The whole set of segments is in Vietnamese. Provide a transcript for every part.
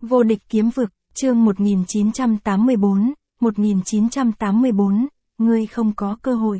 Vô địch kiếm vực, chương 1984, ngươi không có cơ hội.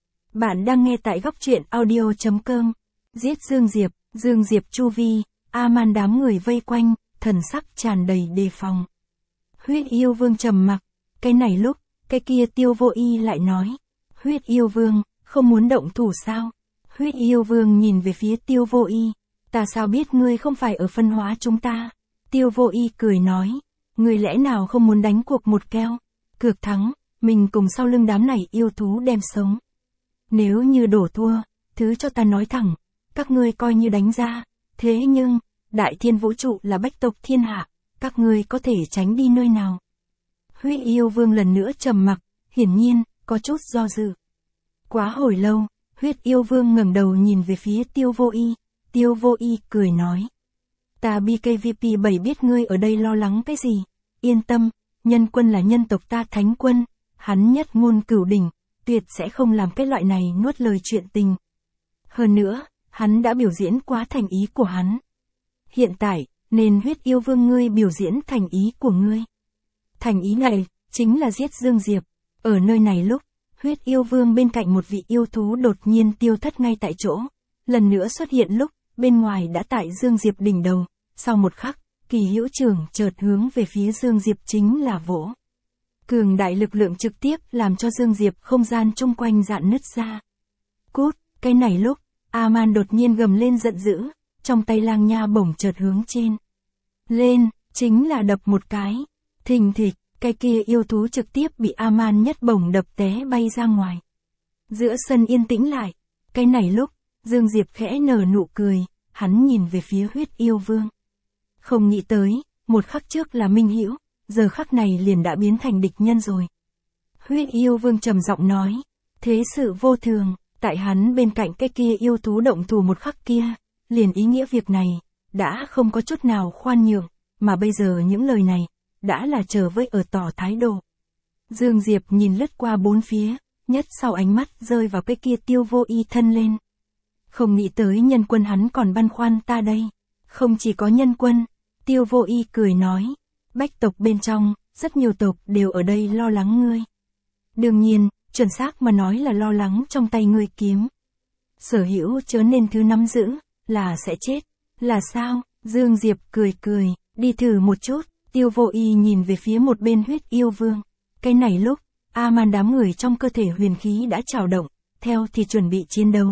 Bạn đang nghe tại góc truyện audio.com. Giết Dương Diệp chu vi, A-man đám người vây quanh, thần sắc tràn đầy đề phòng. Huyết yêu vương trầm mặc, cái này lúc, cái kia Tiêu Vô Y lại nói. Huyết yêu vương, không muốn động thủ sao? Huyết yêu vương nhìn về phía Tiêu Vô Y, ta sao biết ngươi không phải ở phân hóa chúng ta? Tiêu Vô Y cười nói, ngươi lẽ nào không muốn đánh cuộc một keo? Cược thắng, mình cùng sau lưng đám này yêu thú đem sống. Nếu như đổ thua, thứ cho ta nói thẳng, các ngươi coi như đánh ra, thế nhưng, đại thiên vũ trụ là bách tộc thiên hạ, các ngươi có thể tránh đi nơi nào? Huyết yêu vương lần nữa trầm mặc, hiển nhiên, có chút do dự. Quá hồi lâu, huyết yêu vương ngẩng đầu nhìn về phía Tiêu Vô Y, Tiêu Vô Y cười nói. Ta BKVP 7 biết ngươi ở đây lo lắng cái gì, yên tâm, nhân quân là nhân tộc ta thánh quân, hắn nhất ngôn cửu đỉnh, tuyệt sẽ không làm cái loại này nuốt lời chuyện tình. Hơn nữa, hắn đã biểu diễn quá thành ý của hắn. Hiện tại, nên huyết yêu vương ngươi biểu diễn thành ý của ngươi. Thành ý này, chính là giết Dương Diệp. Ở nơi này lúc, huyết yêu vương bên cạnh một vị yêu thú đột nhiên tiêu thất ngay tại chỗ. Lần nữa xuất hiện lúc, bên ngoài đã tại Dương Diệp đỉnh đầu. Sau một khắc, Kỳ Hữu Trường chợt hướng về phía Dương Diệp chính là vỗ. Cường đại lực lượng trực tiếp làm cho Dương Diệp không gian chung quanh dạn nứt ra. Cút, cái này lúc, A-man đột nhiên gầm lên giận dữ, trong tay lang nha bổng chợt hướng trên. Lên, chính là đập một cái. Thình thịch, cái kia yêu thú trực tiếp bị A-man nhất bổng đập té bay ra ngoài. Giữa sân yên tĩnh lại, cái này lúc, Dương Diệp khẽ nở nụ cười, hắn nhìn về phía huyết yêu vương. Không nghĩ tới, một khắc trước là minh hữu, giờ khắc này liền đã biến thành địch nhân rồi. Huyết yêu vương trầm giọng nói, thế sự vô thường, tại hắn bên cạnh cái kia yêu thú động thủ một khắc kia, liền ý nghĩa việc này, đã không có chút nào khoan nhượng, mà bây giờ những lời này, đã là trở với ở tỏ thái độ. Dương Diệp nhìn lướt qua bốn phía, nhất sau ánh mắt rơi vào cái kia Tiêu Vô Y thân lên. Không nghĩ tới nhân quân hắn còn băn khoăn ta đây. Không chỉ có nhân quân, Tiêu Vô Y cười nói, bách tộc bên trong, rất nhiều tộc đều ở đây lo lắng ngươi. Đương nhiên, chuẩn xác mà nói là lo lắng trong tay ngươi kiếm. Sở hữu chớ nên thứ nắm giữ, là sẽ chết. Là sao? Dương Diệp cười cười, đi thử một chút. Tiêu Vô Y nhìn về phía một bên huyết yêu vương. Cái này lúc, A-man đám người trong cơ thể huyền khí đã trào động, theo thì chuẩn bị chiến đấu.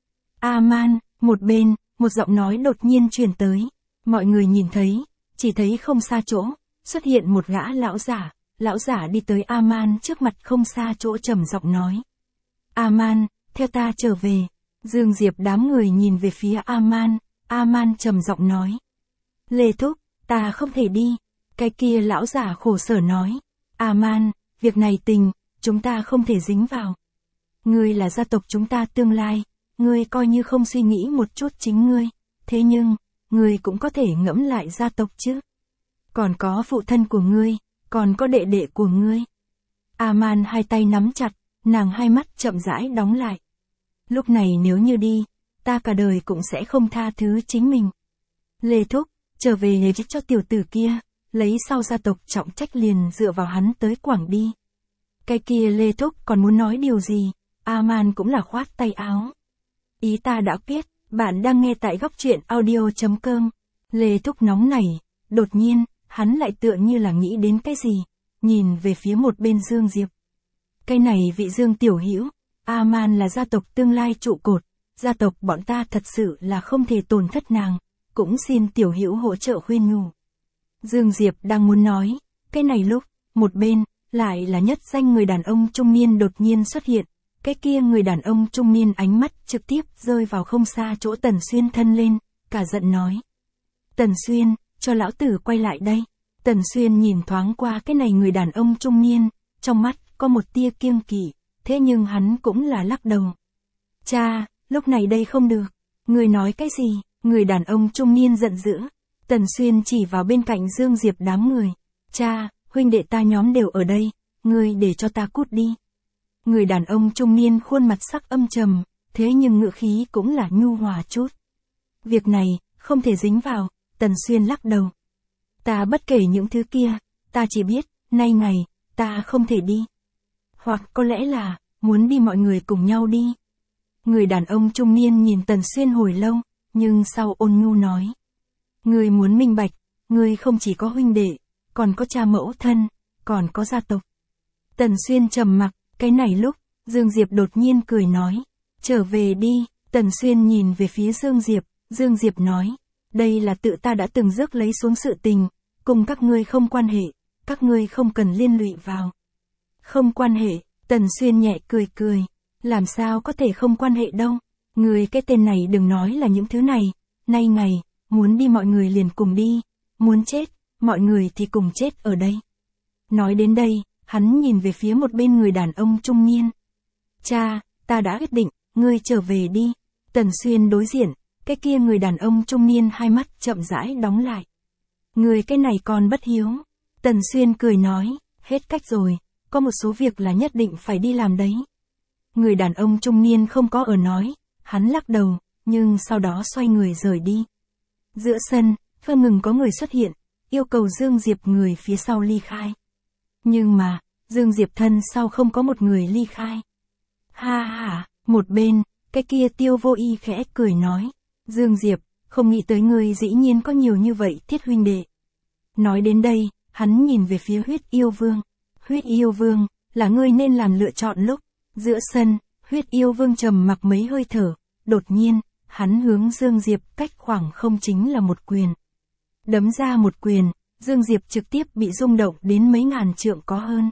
A-man, một bên, một giọng nói đột nhiên truyền tới. Mọi người nhìn thấy, chỉ thấy không xa chỗ, xuất hiện một gã lão giả đi tới A-man trước mặt không xa chỗ trầm giọng nói. A-man, theo ta trở về. Dương Diệp đám người nhìn về phía A-man, A-man trầm giọng nói. Lê Thúc, ta không thể đi. Cái kia lão giả khổ sở nói. A-man, việc này tình, chúng ta không thể dính vào. Ngươi là gia tộc chúng ta tương lai, ngươi coi như không suy nghĩ một chút chính ngươi, thế nhưng, ngươi cũng có thể ngẫm lại gia tộc chứ. Còn có phụ thân của ngươi, còn có đệ đệ của ngươi. A-man hai tay nắm chặt, nàng hai mắt chậm rãi đóng lại. Lúc này nếu như đi, ta cả đời cũng sẽ không tha thứ chính mình. Lê Thúc, trở về nghề cho tiểu tử kia, lấy sau gia tộc trọng trách liền dựa vào hắn tới Quảng đi. Cái kia Lê Thúc còn muốn nói điều gì, A-man cũng là khoát tay áo. Ý ta đã biết, bạn đang nghe tại góc truyện audio.com. Lê Thúc nóng nảy, đột nhiên, hắn lại tựa như là nghĩ đến cái gì, nhìn về phía một bên Dương Diệp. Cái này vị Dương tiểu hữu, A-man là gia tộc tương lai trụ cột, gia tộc bọn ta thật sự là không thể tổn thất nàng, cũng xin tiểu hữu hỗ trợ khuyên nhủ. Dương Diệp đang muốn nói, cái này lúc, một bên, lại là nhất danh người đàn ông trung niên đột nhiên xuất hiện. Cái kia người đàn ông trung niên ánh mắt trực tiếp rơi vào không xa chỗ Tần Xuyên thân lên, cả giận nói. Tần Xuyên, cho lão tử quay lại đây. Tần Xuyên nhìn thoáng qua cái này người đàn ông trung niên, trong mắt có một tia kiêng kỵ, thế nhưng hắn cũng là lắc đầu. Cha, lúc này đây không được. Người nói cái gì? Người đàn ông trung niên giận dữ. Tần Xuyên chỉ vào bên cạnh Dương Diệp đám người. Cha, huynh đệ ta nhóm đều ở đây, ngươi để cho ta cút đi. Người đàn ông trung niên khuôn mặt sắc âm trầm, thế nhưng ngữ khí cũng là nhu hòa chút. Việc này, không thể dính vào, Tần Xuyên lắc đầu. Ta bất kể những thứ kia, ta chỉ biết, nay ngày, ta không thể đi. Hoặc có lẽ là, muốn đi mọi người cùng nhau đi. Người đàn ông trung niên nhìn Tần Xuyên hồi lâu, nhưng sau ôn nhu nói. Ngươi muốn minh bạch, ngươi không chỉ có huynh đệ, còn có cha mẫu thân, còn có gia tộc. Tần Xuyên trầm mặc, cái này lúc, Dương Diệp đột nhiên cười nói. Trở về đi, Tần Xuyên nhìn về phía Dương Diệp, Dương Diệp nói. Đây là tự ta đã từng rước lấy xuống sự tình, cùng các ngươi không quan hệ, các ngươi không cần liên lụy vào. Không quan hệ, Tần Xuyên nhẹ cười cười. Làm sao có thể không quan hệ đâu, người cái tên này đừng nói là những thứ này, nay ngày, muốn đi mọi người liền cùng đi, muốn chết, mọi người thì cùng chết ở đây. Nói đến đây, hắn nhìn về phía một bên người đàn ông trung niên. Cha, ta đã quyết định, ngươi trở về đi. Tần Xuyên đối diện, cái kia người đàn ông trung niên hai mắt chậm rãi đóng lại. Người cái này còn bất hiếu. Tần Xuyên cười nói, hết cách rồi, có một số việc là nhất định phải đi làm đấy. Người đàn ông trung niên không có ở nói, hắn lắc đầu, nhưng sau đó xoay người rời đi. Giữa sân, không ngừng có người xuất hiện, yêu cầu Dương Diệp người phía sau ly khai. Nhưng mà, Dương Diệp thân sau không có một người ly khai. Ha ha, một bên, cái kia Tiêu Vô Y khẽ cười nói. Dương Diệp, không nghĩ tới ngươi dĩ nhiên có nhiều như vậy thiết huynh đệ. Nói đến đây, hắn nhìn về phía Huyết Yêu Vương. Huyết Yêu Vương, là ngươi nên làm lựa chọn lúc. Giữa sân, Huyết Yêu Vương trầm mặc mấy hơi thở, đột nhiên, hắn hướng Dương Diệp cách khoảng không chính là một quyền. Đấm ra một quyền, Dương Diệp trực tiếp bị rung động đến mấy ngàn trượng có hơn.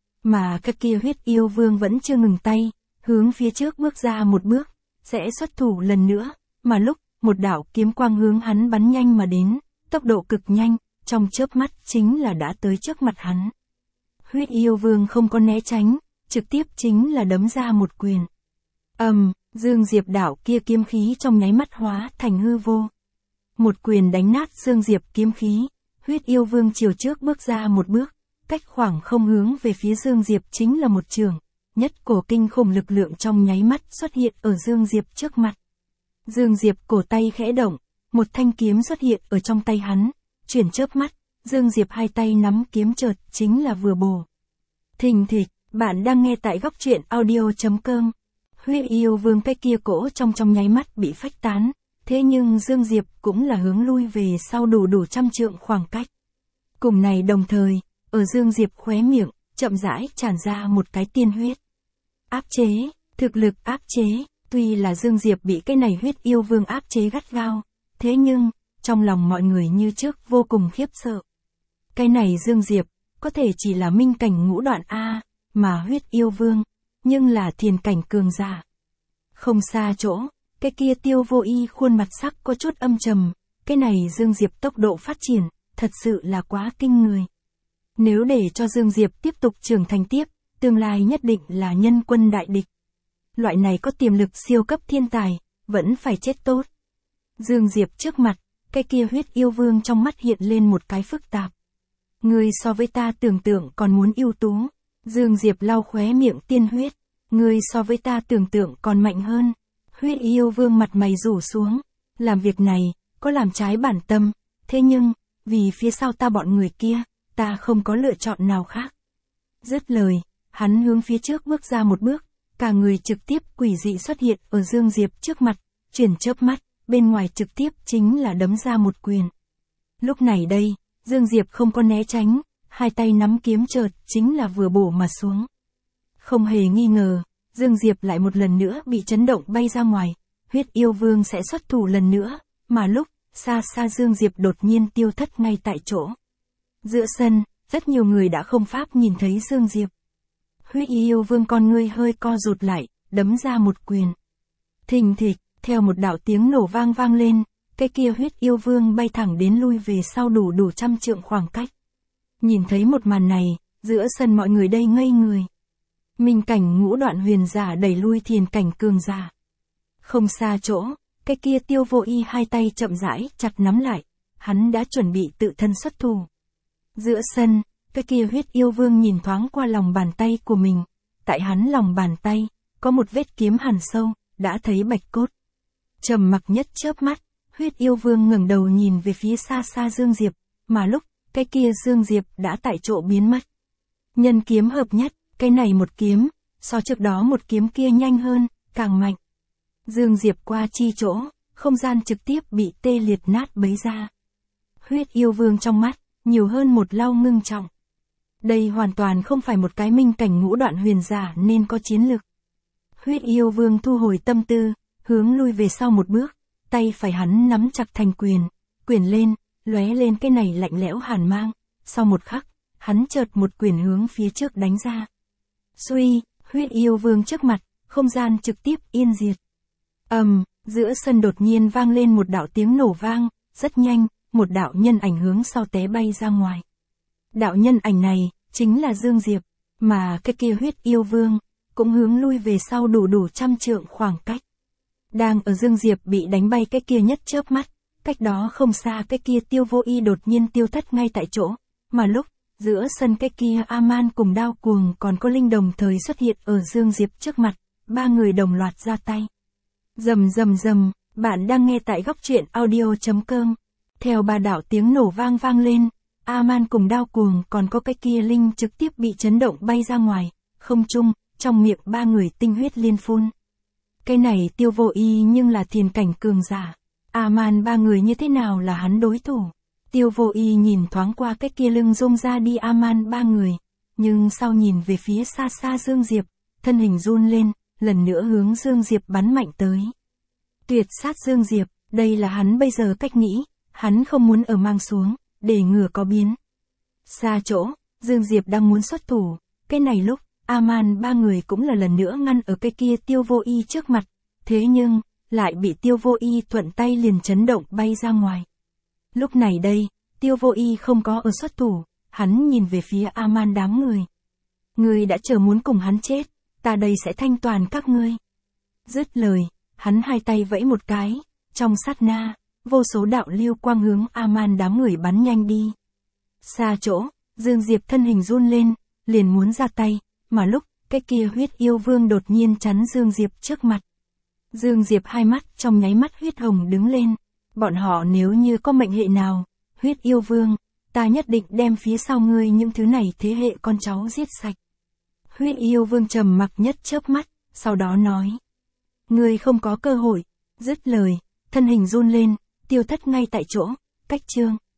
Mà cái kia Huyết Yêu Vương vẫn chưa ngừng tay, hướng phía trước bước ra một bước, sẽ xuất thủ lần nữa, mà lúc, một đạo kiếm quang hướng hắn bắn nhanh mà đến, tốc độ cực nhanh, trong chớp mắt chính là đã tới trước mặt hắn. Huyết Yêu Vương không có né tránh, trực tiếp chính là đấm ra một quyền. Dương Diệp đạo kia kiếm khí trong nháy mắt hóa thành hư vô. Một quyền đánh nát Dương Diệp kiếm khí, Huyết Yêu Vương chiều trước bước ra một bước, cách khoảng không hướng về phía Dương Diệp chính là một trường, nhất cổ kinh khủng lực lượng trong nháy mắt xuất hiện ở Dương Diệp trước mặt. Dương Diệp cổ tay khẽ động, một thanh kiếm xuất hiện ở trong tay hắn, chuyển chớp mắt, Dương Diệp hai tay nắm kiếm chợt chính là vừa bổ. Thình thịch, bạn đang nghe tại góc truyện audio.com. Huyết Yêu Vương cái kia cổ trong nháy mắt bị phách tán, thế nhưng Dương Diệp cũng là hướng lui về sau đủ trăm trượng khoảng cách. Cùng này đồng thời, ở Dương Diệp khóe miệng, chậm rãi tràn ra một cái tiên huyết. Áp chế, thực lực áp chế, tuy là Dương Diệp bị cái này Huyết Yêu Vương áp chế gắt gao, thế nhưng, trong lòng mọi người như trước vô cùng khiếp sợ. Cái này Dương Diệp, có thể chỉ là minh cảnh ngũ đoạn A, mà Huyết Yêu Vương, nhưng là thiền cảnh cường giả. Không xa chỗ, cái kia Tiêu Vô Y khuôn mặt sắc có chút âm trầm, cái này Dương Diệp tốc độ phát triển, thật sự là quá kinh người. Nếu để cho Dương Diệp tiếp tục trưởng thành tiếp, tương lai nhất định là nhân quân đại địch. Loại này có tiềm lực siêu cấp thiên tài, vẫn phải chết tốt. Dương Diệp trước mặt, cái kia Huyết Yêu Vương trong mắt hiện lên một cái phức tạp. Ngươi so với ta tưởng tượng còn muốn ưu tú. Dương Diệp lau khóe miệng tiên huyết. Ngươi so với ta tưởng tượng còn mạnh hơn. Huyết Yêu Vương mặt mày rủ xuống. Làm việc này, có làm trái bản tâm. Thế nhưng, vì phía sau ta bọn người kia, ta không có lựa chọn nào khác. Dứt lời, hắn hướng phía trước bước ra một bước. Cả người trực tiếp quỷ dị xuất hiện ở Dương Diệp trước mặt. Chuyển chớp mắt, bên ngoài trực tiếp chính là đấm ra một quyền. Lúc này đây, Dương Diệp không có né tránh, hai tay nắm kiếm chợt chính là vừa bổ mà xuống. Không hề nghi ngờ, Dương Diệp lại một lần nữa bị chấn động bay ra ngoài, Huyết Yêu Vương sẽ xuất thủ lần nữa, mà lúc, xa xa Dương Diệp đột nhiên tiêu thất ngay tại chỗ. Giữa sân, rất nhiều người đã không pháp nhìn thấy Dương Diệp. Huyết Yêu Vương con ngươi hơi co rụt lại, đấm ra một quyền. Thình thịch, theo một đạo tiếng nổ vang lên, cái kia Huyết Yêu Vương bay thẳng đến lui về sau đủ trăm trượng khoảng cách. Nhìn thấy một màn này, giữa sân mọi người đây ngây người. Minh cảnh ngũ đoạn huyền giả đẩy lui thiền cảnh cường giả. Không xa chỗ, cái kia Tiêu Vô Y hai tay chậm rãi chặt nắm lại, hắn đã chuẩn bị tự thân xuất thủ. Giữa sân, cái kia Huyết Yêu Vương nhìn thoáng qua lòng bàn tay của mình, tại hắn lòng bàn tay, có một vết kiếm hằn sâu, đã thấy bạch cốt. Trầm mặc nhất chớp mắt, Huyết Yêu Vương ngẩng đầu nhìn về phía xa xa Dương Diệp, mà lúc, cái kia Dương Diệp đã tại chỗ biến mất. Nhân kiếm hợp nhất, cái này một kiếm, so trước đó một kiếm kia nhanh hơn, càng mạnh. Dương Diệp qua chi chỗ, không gian trực tiếp bị tê liệt nát bấy ra. Huyết yêu vương trong mắt, nhiều hơn một lau ngưng trọng. Đây hoàn toàn không phải một cái minh cảnh ngũ đoạn huyền giả nên có chiến lực. Huyết yêu vương thu hồi tâm tư, hướng lui về sau một bước, tay phải hắn nắm chặt thành quyền, quyền lên, lóe lên cái này lạnh lẽo hàn mang, sau một khắc, hắn chợt một quyền hướng phía trước đánh ra. Suy, huyết yêu vương trước mặt, không gian trực tiếp yên diệt. Giữa sân đột nhiên vang lên một đạo tiếng nổ vang, rất nhanh, một đạo nhân ảnh hướng sau té bay ra ngoài. Đạo nhân ảnh này, chính là Dương Diệp, mà cái kia huyết yêu vương, cũng hướng lui về sau đủ 100 trượng khoảng cách. Đang ở Dương Diệp bị đánh bay cái kia nhất chớp mắt, cách đó không xa cái kia Tiêu Vô Y đột nhiên tiêu thất ngay tại chỗ, mà lúc, giữa sân cái kia A-man cùng Đao Cuồng còn có Linh đồng thời xuất hiện ở Dương Diệp trước mặt, ba người đồng loạt ra tay. Rầm, bạn đang nghe tại góc truyện audio.com. Theo ba đạo tiếng nổ vang lên, A-man cùng Đao Cuồng còn có cái kia Linh trực tiếp bị chấn động bay ra ngoài, không trung, trong miệng ba người tinh huyết liên phun. Cái này Tiêu Vô Y nhưng là thiền cảnh cường giả. A-man ba người như thế nào là hắn đối thủ? Tiêu Vô Y nhìn thoáng qua cái kia lưng rung ra đi A-man ba người, nhưng sau nhìn về phía xa xa Dương Diệp, thân hình run lên, lần nữa hướng Dương Diệp bắn mạnh tới. Tuyệt sát Dương Diệp, đây là hắn bây giờ cách nghĩ, hắn không muốn ở mang xuống, để ngừa có biến. Xa chỗ, Dương Diệp đang muốn xuất thủ, cái này lúc, A-man ba người cũng là lần nữa ngăn ở cái kia Tiêu Vô Y trước mặt, thế nhưng, lại bị Tiêu Vô Y thuận tay liền chấn động bay ra ngoài. Lúc này đây, Tiêu Vô Y không có ở xuất thủ, hắn nhìn về phía A-man đám người. Ngươi đã chờ muốn cùng hắn chết, ta đây sẽ thanh toàn các ngươi. Dứt lời, hắn hai tay vẫy một cái, trong sát na, vô số đạo lưu quang hướng A-man đám người bắn nhanh đi. Xa chỗ, Dương Diệp thân hình run lên, liền muốn ra tay, mà lúc, cái kia huyết yêu vương đột nhiên chắn Dương Diệp trước mặt. Dương Diệp hai mắt trong nháy mắt huyết hồng đứng lên, bọn họ nếu như có mệnh hệ nào, huyết yêu vương, ta nhất định đem phía sau ngươi những thứ này thế hệ con cháu giết sạch. Huyết yêu vương trầm mặc nhất chớp mắt, sau đó nói. Ngươi không có cơ hội, dứt lời, thân hình run lên, tiêu thất ngay tại chỗ, cách chương.